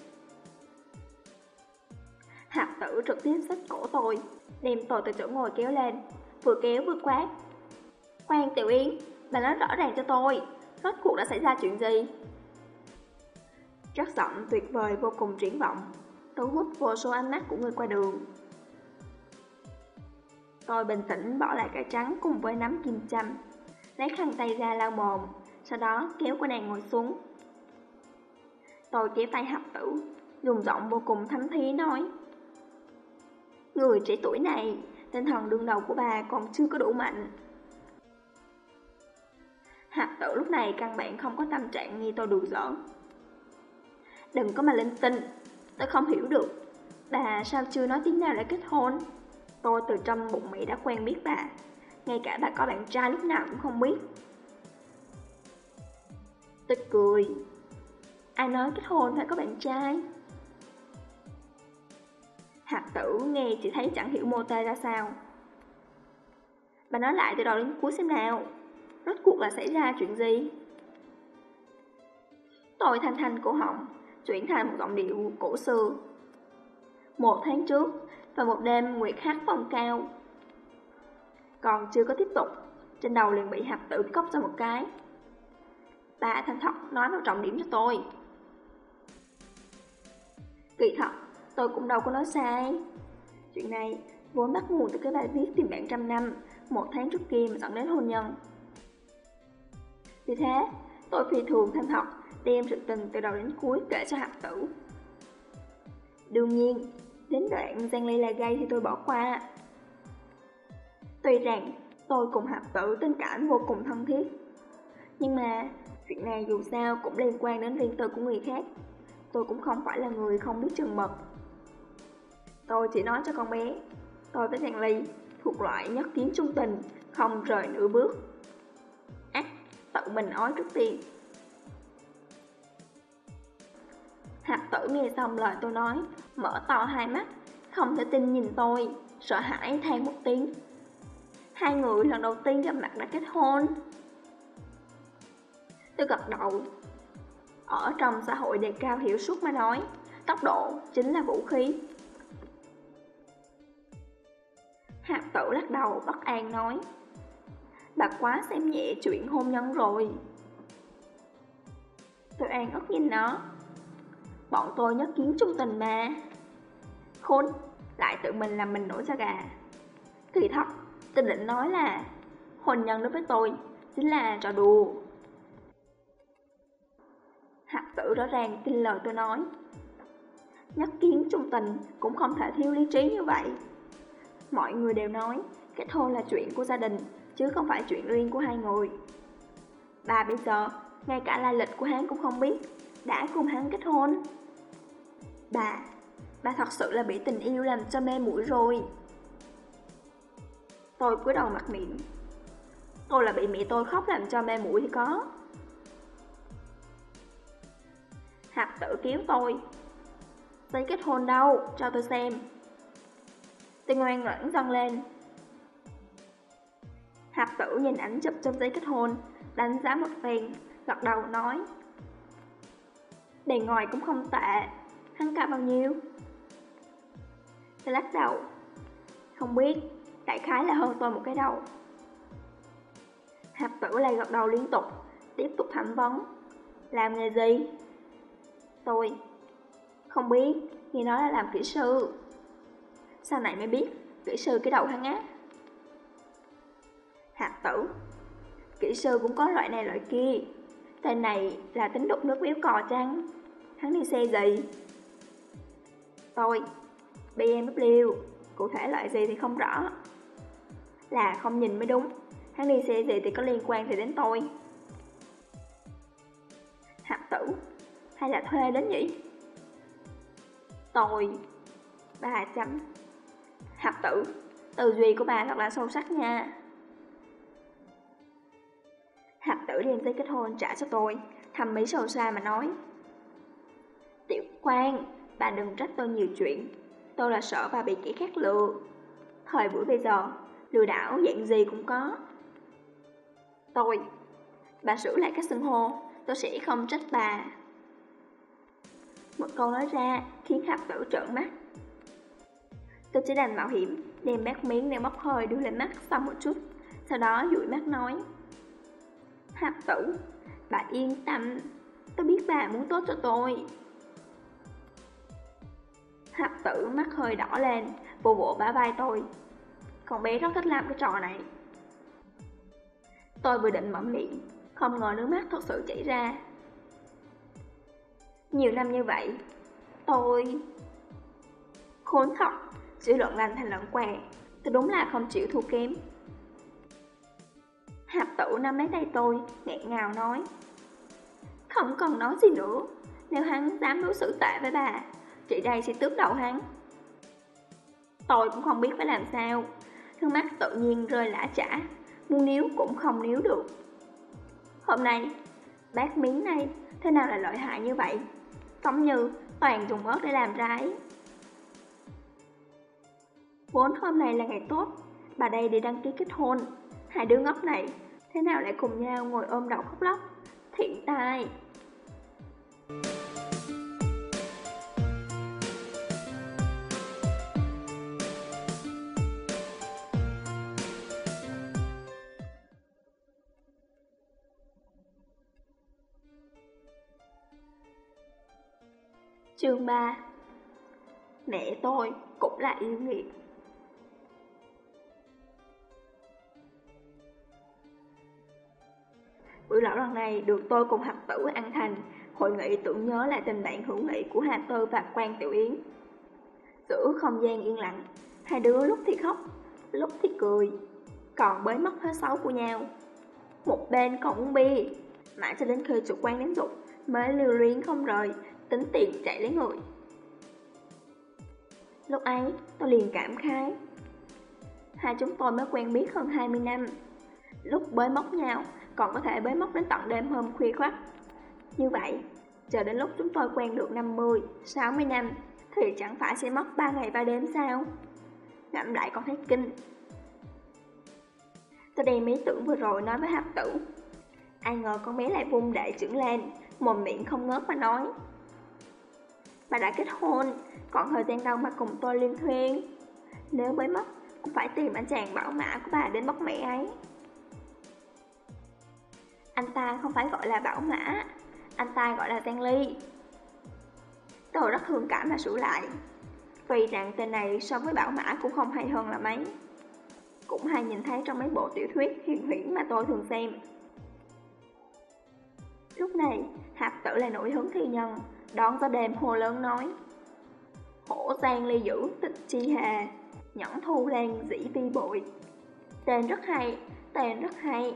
Hạp Tử trực tiếp xách cổ tôi, đem tôi từ chỗ ngồi kéo lên, vừa kéo vừa quát. Khoan Tiểu Yến, bà nói rõ ràng cho tôi, rốt cuộc đã xảy ra chuyện gì? Chất giọng tuyệt vời vô cùng triển vọng, thu hút vô số ánh mắt của người qua đường. Tôi bình tĩnh bỏ lại cải trắng cùng với nắm kim châm, lấy khăn tay ra lau mồm, sau đó kéo cô nàng ngồi xuống. Tôi kéo tay Hạp Tử, dùng giọng vô cùng thấm thía nói. Người trẻ tuổi này, tinh thần đương đầu của bà còn chưa có đủ mạnh. Hạp Tử lúc này căn bản không có tâm trạng nghe tôi đùa giỡn. Đừng có mà linh tinh, tôi không hiểu được, bà sao chưa nói tiếng nào đã kết hôn? Tôi từ trong bụng mẹ đã quen biết bà, ngay cả bà có bạn trai lúc nào cũng không biết. Tôi cười. Ai nói kết hôn phải có bạn trai? Hạp Tử nghe chỉ thấy chẳng hiểu mô tê ra sao. Bà nói lại từ đầu đến cuối xem nào, rốt cuộc là xảy ra chuyện gì? Tôi thanh thanh cổ họng, chuyển thành một giọng điệu cổ xưa. Một tháng trước, vào một đêm nguyệt hắt phong cao, còn chưa có tiếp tục, trên đầu liền bị Hạp Tử cốc ra một cái. Bà thanh thật nói vào trọng điểm cho tôi. Kỳ thật, tôi cũng đâu có nói sai. Chuyện này vốn bắt nguồn từ cái bài viết tìm bạn trăm năm, một tháng trước kia mà dẫn đến hôn nhân. Vì thế, tôi phi thường thanh thật, đem sự tình từ đầu đến cuối kể cho Hạp Tử. Đương nhiên, đến đoạn Giang Ly là gay thì tôi bỏ qua. Tuy rằng tôi cùng Hạp Tử tình cảm vô cùng thân thiết, nhưng mà chuyện này dù sao cũng liên quan đến riêng tư của người khác. Tôi cũng không phải là người không biết chừng mực. Tôi chỉ nói cho con bé, tôi với Giang Ly thuộc loại nhất kiến trung tình, không rời nửa bước. Ác, tự mình nói trước tiên. Hạp Tử nghe xong lời tôi nói, mở to hai mắt, không thể tin nhìn tôi, sợ hãi than một tiếng. Hai người lần đầu tiên gặp mặt đã kết hôn. Tôi gật đầu. Ở trong xã hội đề cao hiệu suất mà nói, tốc độ chính là vũ khí. Hạp Tử lắc đầu bất an nói. Bà quá xem nhẹ chuyện hôn nhân rồi. Tôi an ức nhìn nó. Bọn tôi nhất kiến trung tình mà. Khốn, lại tự mình làm mình nổi da gà. Kỳ thật, tôi định nói là hôn nhân đối với tôi chính là trò đùa. Hạp Tử rõ ràng tin lời tôi nói. Nhất kiến trung tình cũng không thể thiếu lý trí như vậy. Mọi người đều nói kết hôn là chuyện của gia đình, chứ không phải chuyện riêng của hai người. Bà bây giờ, ngay cả lai lịch của hắn cũng không biết, đã cùng hắn kết hôn. Bà, bà thật sự là bị tình yêu làm cho mê muội rồi. Tôi cúi đầu mặt miệng. Tôi là bị mẹ tôi khóc làm cho mê muội thì có. Hạp Tử kéo tôi. Giấy kết hôn đâu, cho tôi xem. Tôi ngoan ngoãn dâng lên. Hạp Tử nhìn ảnh chụp trong giấy kết hôn, đánh giá một phen, gật đầu nói. Bề ngoài cũng không tệ, hắn cao bao nhiêu? Tôi lắc đầu. Không biết, đại khái là hơn tôi một cái đầu. Hạp Tử lại gật đầu liên tục, tiếp tục thẩm vấn. Làm nghề gì? Tôi không biết, nghe nói là làm kỹ sư. Sau này mới biết, kỹ sư cái đầu hắn á. Hạt tử, kỹ sư cũng có loại này loại kia. Tên này là tính đục nước béo cò chăng? Hắn đi xe gì? Tôi, bê em vê, cụ thể loại gì thì không rõ. Là không nhìn mới đúng. Hắn đi xe gì thì có liên quan thì đến tôi. Hạt tử, hay là thuê đến nhỉ? Tôi, ba chấm. Hạt tử, tư duy của bà thật là sâu sắc nha. Hạt tử đem giấy kết hôn trả cho tôi, thầm mỹ sâu xa mà nói. Tiểu Quang, bà đừng trách tôi nhiều chuyện. Tôi là sợ bà bị kẻ khác lừa. Thời buổi bây giờ, lừa đảo dạng gì cũng có. Tôi, bà sửa lại các xưng hô, tôi sẽ không trách bà. Một câu nói ra khiến Hạt tử trợn mắt. Tôi chỉ đành mạo hiểm, đem bát miếng đang bốc hơi đưa lên mắt xong một chút, sau đó dụi mắt nói. Hạt tử, bà yên tâm, tôi biết bà muốn tốt cho tôi. Hạt tử mắt hơi đỏ lên, vô vỗ bả vai tôi. Con bé rất thích làm cái trò này. Tôi vừa định mở miệng, không ngờ nước mắt thật sự chảy ra. Nhiều năm như vậy, tôi... khốn thật, chỉ luận lành thành luận què, tôi đúng là không chịu thua kém. Hạt tử nắm lấy tay tôi, nghẹn ngào nói. Không cần nói gì nữa, nếu hắn dám đối xử tệ với bà, chị đây sẽ tước đầu hắn. Tôi cũng không biết phải làm sao, nước mắt tự nhiên rơi lã chã, muốn níu cũng không níu được. Hôm nay, bát miếng này thế nào là lợi hại như vậy? Giống như toàn dùng ớt để làm ra ấy. Vốn hôm nay là ngày tốt, bà đây đi đăng ký kết hôn. Hai đứa ngốc này thế nào lại cùng nhau ngồi ôm đầu khóc lóc? Thiện tai. Chương ba. Mẹ tôi cũng là yêu nghiệt. Bữa lẩu lần này được tôi cùng Hạt tử ăn thành. Hội nghị tưởng nhớ lại tình bạn hữu nghị của Hà Tư và Quan Tiểu Yến. Giữa không gian yên lặng, hai đứa lúc thì khóc, lúc thì cười, còn bới móc hết xấu của nhau. Một bên còn uống bia, mãi cho đến khi chủ quan đến dục mới lưu luyến không rời, tính tiền chạy lấy người. Lúc ấy tôi liền cảm khái, hai chúng tôi mới quen biết hơn hai mươi năm, lúc bới móc nhau còn có thể bới móc đến tận đêm hôm khuya khoắt. Như vậy, chờ đến lúc chúng tôi quen được năm mươi, sáu mươi năm thì chẳng phải sẽ mất ba ngày ba đêm sao? Ngẫm lại còn thấy kinh. Tôi đem ý tưởng vừa rồi nói với Hạt tử. Ai ngờ con bé lại vung đại trưởng lên, mồm miệng không ngớt mà nói. Bà đã kết hôn, còn thời gian đâu mà cùng tôi liên thuyên. Nếu bới mất, cũng phải tìm anh chàng bảo mã của bà đến bóc mẹ ấy. Anh ta không phải gọi là bảo mã, anh ta gọi là Giang Ly. Tôi rất thương cảm mà sửa lại. Vì rằng tên này so với bảo mã cũng không hay hơn là mấy. Cũng hay nhìn thấy trong mấy bộ tiểu thuyết huyền huyễn mà tôi thường xem. Lúc này, Hạt tử là nổi hứng thi nhân, đón gió đêm hồ lớn nói. Hổ Giang Ly dữ tịch chi hà, nhẫn thu lan dĩ vi bội. Tên rất hay, tên rất hay.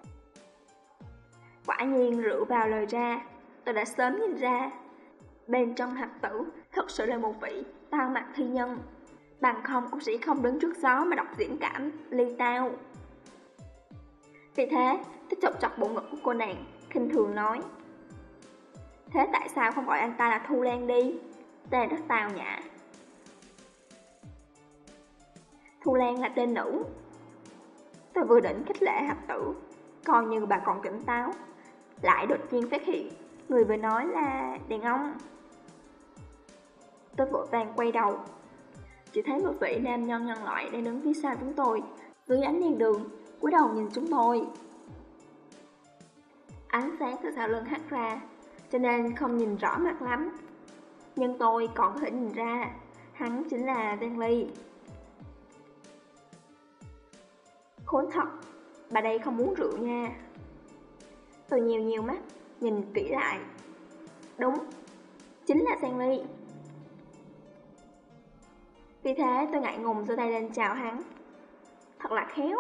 Quả nhiên rượu vào lời ra, tôi đã sớm nhìn ra. Bên trong Hạt tử thật sự là một vị tao mặt thi nhân. Bằng không cũng sẽ không đứng trước gió mà đọc diễn cảm ly tao. Vì thế, tôi chọc chọc bộ ngực của cô nàng, khinh thường nói. Thế tại sao không gọi anh ta là Thu Lan đi? Tên rất tào nhã. Thu Lan là tên nữ. Tôi vừa định khích lệ Hạt tử, coi như bà còn tỉnh táo, lại đột nhiên phát hiện người vừa nói là đàn ông. Tôi vội vàng quay đầu, chỉ thấy một vị nam nhân nhân loại đang đứng phía sau chúng tôi, dưới ánh đèn đường, cúi đầu nhìn chúng tôi. Ánh sáng từ sau lưng hắt ra, cho nên không nhìn rõ mặt lắm. Nhưng tôi còn có thể nhìn ra, hắn chính là Giang Ly. Khốn thật, bà đây không uống rượu nha. Tôi nhiều nhiều mắt, nhìn kỹ lại. Đúng, chính là Giang Ly. Vì thế tôi ngại ngùng giơ tay lên chào hắn. Thật là khéo.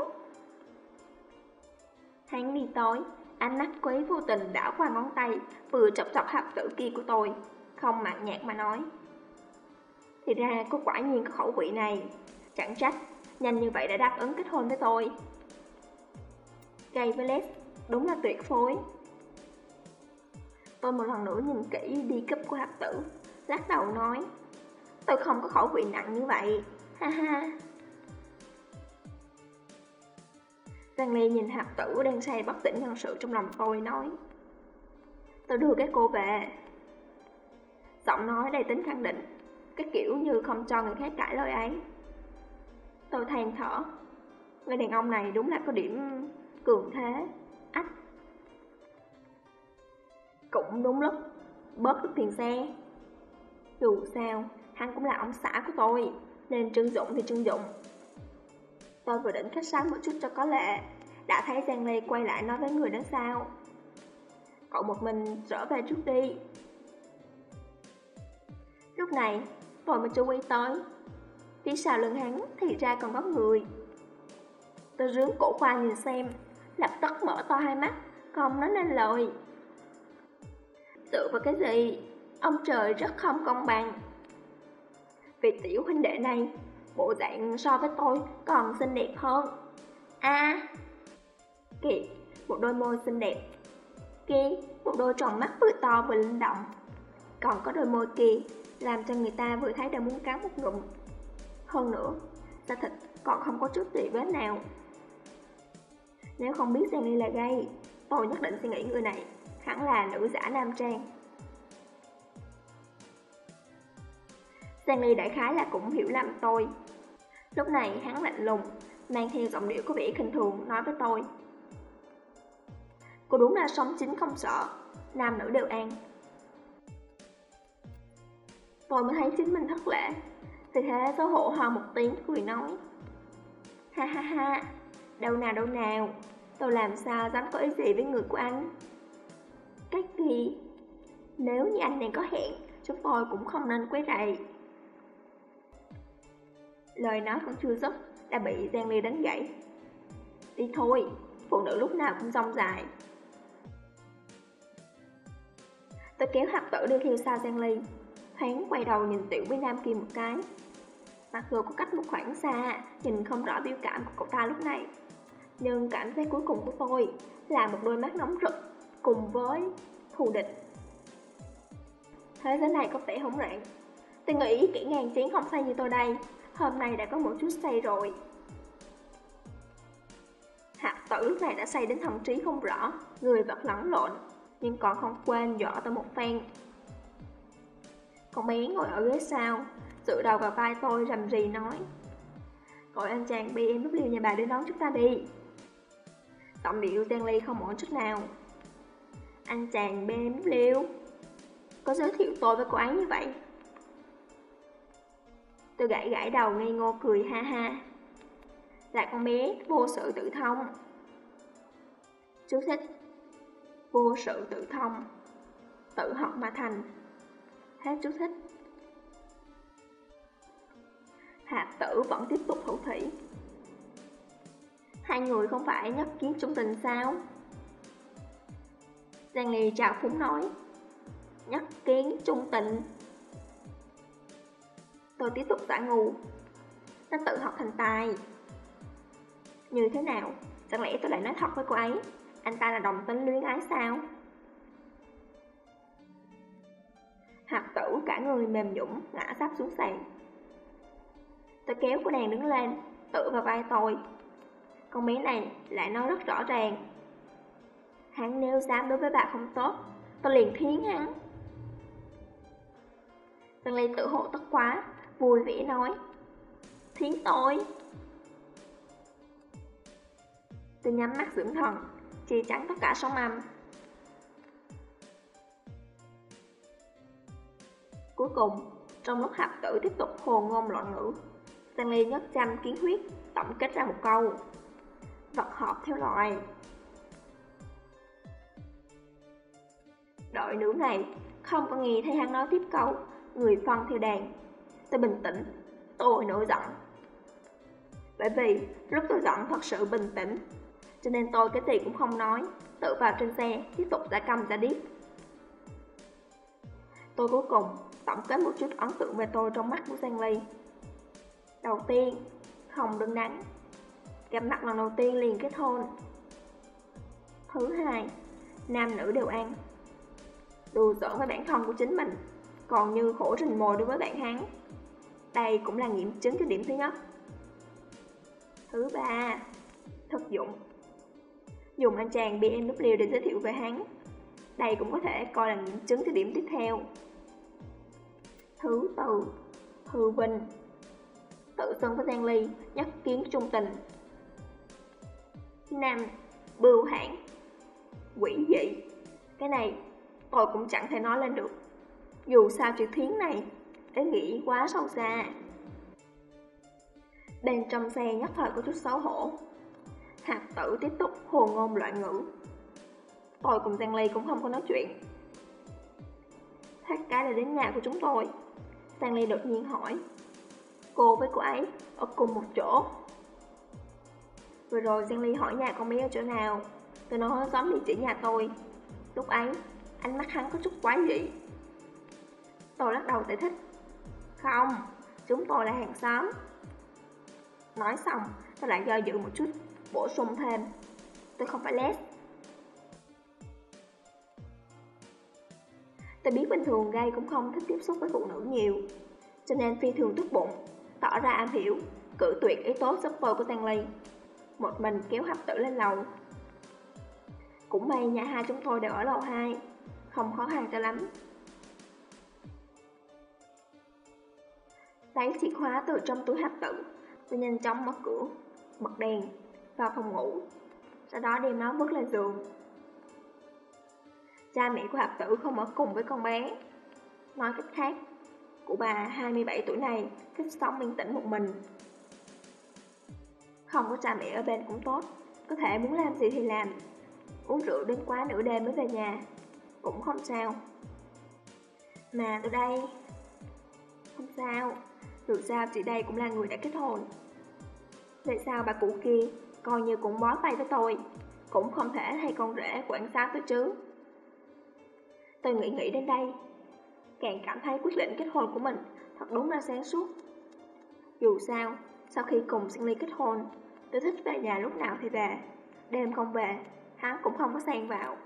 Hắn đi tới, ánh mắt quý vô tình đảo qua ngón tay, vừa chọc chọc hạt tử kia của tôi, không mặn nhạt mà nói. Thì ra có quả nhiên có khẩu vị này, chẳng trách, nhanh như vậy đã đáp ứng kết hôn với tôi. Gay với Les, đúng là tuyệt phối. Tôi một lần nữa nhìn kỹ đi cúp của hạt tử, lắc đầu nói, tôi không có khẩu vị nặng như vậy, ha ha. Giang Ly nhìn hạt tử đang say bất tỉnh nhân sự trong lòng tôi nói, tôi đưa cái cô về. Giọng nói đầy tính khẳng định, cái kiểu như không cho người khác cãi lời ấy. Tôi than thở, người đàn ông này đúng là có điểm cường thế. Ách. Cũng đúng lúc, bớt được tiền xe. Dù sao, hắn cũng là ông xã của tôi, nên trưng dụng thì trưng dụng. Tôi vừa định khách sáo một chút cho có lệ, đã thấy Giang Lê quay lại nói với người đó sao. Cậu một mình trở về trước đi. Lúc này, tôi mới chú ý tới, phía sau lưng hắn thì ra còn có người. Tôi rướn cổ qua nhìn xem, lập tức mở to hai mắt, không nói nên lời. Dựa vào cái gì? Ông trời rất không công bằng. Vì tiểu huynh đệ này, bộ dạng so với tôi còn xinh đẹp hơn. A à, kìa, một đôi môi xinh đẹp. Kìa, một đôi tròng mắt vừa to vừa linh động. Còn có đôi môi kia, làm cho người ta vừa thấy đã muốn cắn một ngụm. Hơn nữa, da thịt còn không có chút tì vết nào. Nếu không biết Giang Ly là gay, tôi nhất định suy nghĩ người này hẳn là nữ giả nam trang. Giang Ly đại khái là cũng hiểu lầm tôi. Lúc này hắn lạnh lùng, mang theo giọng điệu có vẻ khinh thường nói với tôi, cô đúng là sống chính không sợ, nam nữ đều an. Tôi mới thấy chính mình thất lễ, vì thế xấu hổ ho một tiếng cười nói, ha ha ha, đâu nào đâu nào, tôi làm sao dám có ý gì với người của anh. Cái gì? Nếu như anh đang có hẹn, chúng tôi cũng không nên quấy rầy. Lời nói còn chưa dứt, đã bị Giang Ly đánh gãy. Đi thôi, phụ nữ lúc nào cũng rong dài. Tôi kéo hạt tử đi theo sau Giang Ly, thoáng quay đầu nhìn tiểu Mỹ Nam kia một cái. Mặc dù có cách một khoảng xa, nhìn không rõ biểu cảm của cậu ta lúc này, nhưng cảm giác cuối cùng của tôi là một đôi mắt nóng rực cùng với thù địch. Thế giới này có vẻ hỗn loạn. Tôi nghĩ kỹ ngàn chén không say như tôi đây, hôm nay đã có một chút say rồi. Hạt tử lúc này đã say đến thần trí không rõ, người vật lẫn lộn, nhưng còn không quên dọa tôi một phen. Con bé ngồi ở ghế sau, dựa đầu vào vai tôi rầm rì nói, gọi anh chàng bê em vê nhà bà đến đón chúng ta đi. Giọng điệu Giang Ly không ổn chút nào. Anh chàng bê em vê, có giới thiệu tôi với cô ấy như vậy? Tôi gãi gãi đầu ngây ngô cười ha ha. Là con bé vô sự tự thông. Chú thích: vô sự tự thông, tự học mà thành. Hết chú thích. Hạt tử vẫn tiếp tục thủ thủy. Hai người không phải nhất kiến trung tình sao? Giang Ly chào phúng nói, nhất kiến trung tình. Tôi tiếp tục giả ngu, nó tự học thành tài. Như thế nào? Chẳng lẽ tôi lại nói thật với cô ấy, anh ta là đồng tính luyến ái sao? Hạt tử cả người mềm nhũn ngã sắp xuống sàn. Tôi kéo cô nàng đứng lên, tựa vào vai tôi. Con bé này lại nói rất rõ ràng, hắn nếu dám đối với bà không tốt, tôi liền thiến hắn. Giang Ly tự hộ tất quá, vui vẻ nói, thiến tôi. Tôi nhắm mắt dưỡng thần, che chắn tất cả sóng âm. Cuối cùng, trong lúc Hạp Tử tiếp tục hồ ngôn loạn ngữ, Stanley nhấc chăm kiến huyết, tổng kết ra một câu: vật hợp theo loài. Đội nữ này không có nghe thấy hắn nói tiếp câu người phân theo đàn. Tôi bình tĩnh, tôi nổi giận. Bởi vì lúc tôi giận thật sự bình tĩnh, cho nên tôi cái gì cũng không nói, tự vào trên xe, tiếp tục giả câm giả điếc. Tôi cuối cùng tổng kết một chút ấn tượng về tôi trong mắt của Stanley. Đầu tiên, không đứng đắn, gặp mặt lần đầu tiên liền kết hôn. Thứ hai, nam nữ đều ăn, đùa giỡn với bản thân của chính mình, còn như khổ rình mồi đối với bạn hắn. Đây cũng là nghiệm chứng cho điểm thứ nhất. Thứ ba, thực dụng, dùng anh chàng bê em vê để giới thiệu về hắn. Đây cũng có thể coi là nghiệm chứng cho điểm tiếp theo. Thứ tư, hư vinh, tự xưng với Stanley, nhất kiến trung tình. Thứ năm, bưu hãn, quỷ dị. Cái này tôi cũng chẳng thể nói lên được. Dù sao chữ thiến này, ý nghĩ quá sâu xa. Bên trong xe nhất thời có chút xấu hổ. Hạp Tử tiếp tục hồ ngôn loạn ngữ. Tôi cùng Stanley cũng không có nói chuyện. Thác cái là đến nhà của chúng tôi. Stanley đột nhiên hỏi. Cô với cô ấy ở cùng một chỗ. Vừa rồi Stanley hỏi nhà con bé ở chỗ nào. Tôi nói xóm địa chỉ nhà tôi. Lúc ấy ánh mắt hắn có chút quái dị. Tôi lắc đầu giải thích. Không, chúng tôi là hàng xóm. Nói xong tôi lại do dự một chút, bổ sung thêm. Tôi không phải les. Tôi biết bình thường gay cũng không thích tiếp xúc với phụ nữ nhiều, cho nên phi thường tốt bụng, tỏ ra am hiểu, cự tuyệt ý tố shopper của Stanley. Một mình kéo Hạp Tử lên lầu. Cũng may nhà hai chúng tôi đều ở lầu hai, không khó khăn cho lắm. Lấy chìa khóa từ trong túi Hạp Tử, tôi nhanh chóng mở cửa, bật đèn, vào phòng ngủ, sau đó đem nó bước lên giường. Cha mẹ của Hạp Tử không ở cùng với con bé. Nói cách khác, cụ bà hai mươi bảy tuổi này thích sống yên tĩnh một mình. Không có cha mẹ ở bên cũng tốt, có thể muốn làm gì thì làm. Uống rượu đến quá nửa đêm mới về nhà, cũng không sao. Mà từ đây, không sao, dù sao chị đây cũng là người đã kết hôn. Tại sao bà cụ kia coi như cũng bó tay với tôi, cũng không thể thay con rể quản sát tôi chứ. Tôi nghĩ nghĩ đến đây, càng cảm thấy quyết định kết hôn của mình thật đúng là sáng suốt. Dù sao, sau khi cùng Stanley kết hôn, tôi thích về nhà lúc nào thì về, đêm không về, hắn cũng không có xen vào.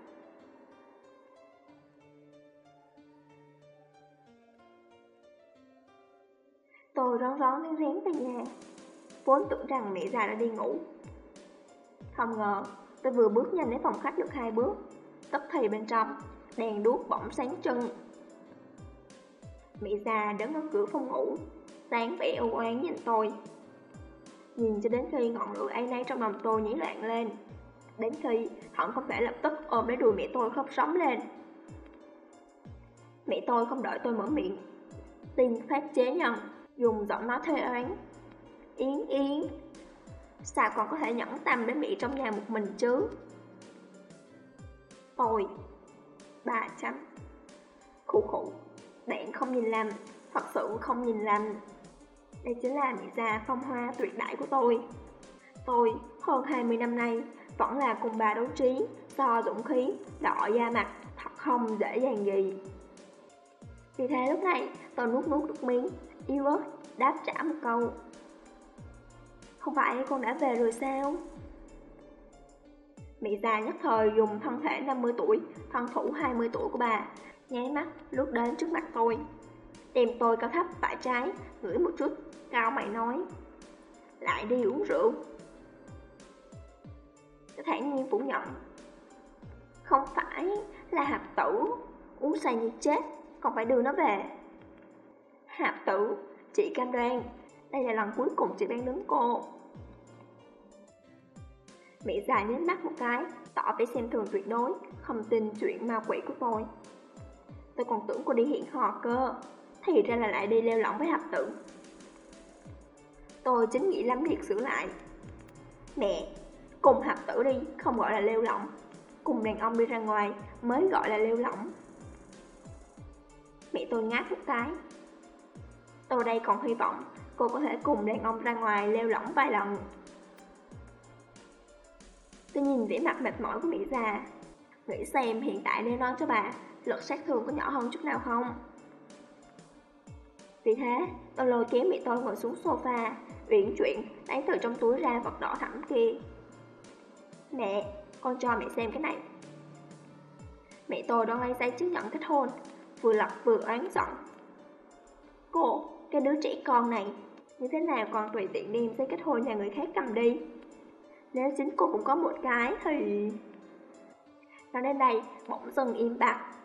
Tôi rón rón rén rén về nhà, vốn tưởng rằng mẹ già đã đi ngủ. Không ngờ, tôi vừa bước nhanh đến phòng khách được hai bước, tức thì bên trong, đèn đuốc bỗng sáng trưng. Mẹ già đứng ở cửa phòng ngủ, dáng vẻ u oán nhìn tôi. Nhìn cho đến khi ngọn lửa áy náy trong lòng tôi nhảy loạn lên, đến khi hận không thể lập tức ôm lấy đùi mẹ tôi khóc sóng lên. Mẹ tôi không đợi tôi mở miệng, tiên phát chế nhân, dùng giọng nói thê oán. Yến Yến, sao còn có thể nhẫn tâm để mẹ trong nhà một mình chứ? Tôi, bà chấm. Khụ khụ, bạn không nhìn lầm, thật sự không nhìn lầm. Đây chính là mẹ già phong hoa tuyệt đại của tôi. Tôi, hơn hai mươi năm nay, vẫn là cùng bà đấu trí, so dũng khí, đỏ da mặt, thật không dễ dàng gì. Vì thế lúc này, tôi nuốt nuốt nước miếng, yếu ớt, đáp trả một câu. Không phải con đã về rồi sao? Mẹ già nhất thời dùng thân thể năm mươi tuổi, thân thủ hai mươi tuổi của bà, nháy mắt lướt đến trước mặt tôi, đem tôi cao thấp phải trái, ngửi một chút, cao mày nói. Lại đi uống rượu. Tôi thản nhiên phủ nhận. Không phải là Hạp Tử, uống say như chết, còn phải đưa nó về. Hạp Tử, chị cam đoan, đây là lần cuối cùng chị đang đứng cô. Mẹ già nhếch mắt một cái, tỏ vẻ xem thường tuyệt đối, không tin chuyện ma quỷ của tôi. Tôi còn tưởng cô đi hẹn hò cơ. thì ra là lại đi lêu lỏng với Thập Tử. Tôi chính nghĩ lắm việc sửa lại. Mẹ, cùng Thập Tử đi không gọi là lêu lỏng, cùng đàn ông đi ra ngoài mới gọi là lêu lỏng. Mẹ tôi ngáp một cái. Tôi đây còn hy vọng cô có thể cùng đàn ông ra ngoài lêu lỏng vài lần. Tôi nhìn vẻ mặt mệt mỏi của Mỹ già, nghĩ xem hiện tại nếu nói cho bà lực sát thương có nhỏ hơn chút nào không. Vì thế, tôi lôi kéo mẹ tôi ngồi xuống sofa, uyển chuyển lấy từ trong túi ra vật đỏ thẫm kia. Mẹ, con cho mẹ xem cái này. Mẹ tôi đang lấy giấy chứng nhận kết hôn, vừa lật vừa oán giận. Cô, cái đứa trẻ con này, như thế nào còn tùy tiện đem giấy kết hôn nhà người khác cầm đi? Nếu chính cô cũng có một cái thì... Nói đến đây, bỗng dưng im bặt.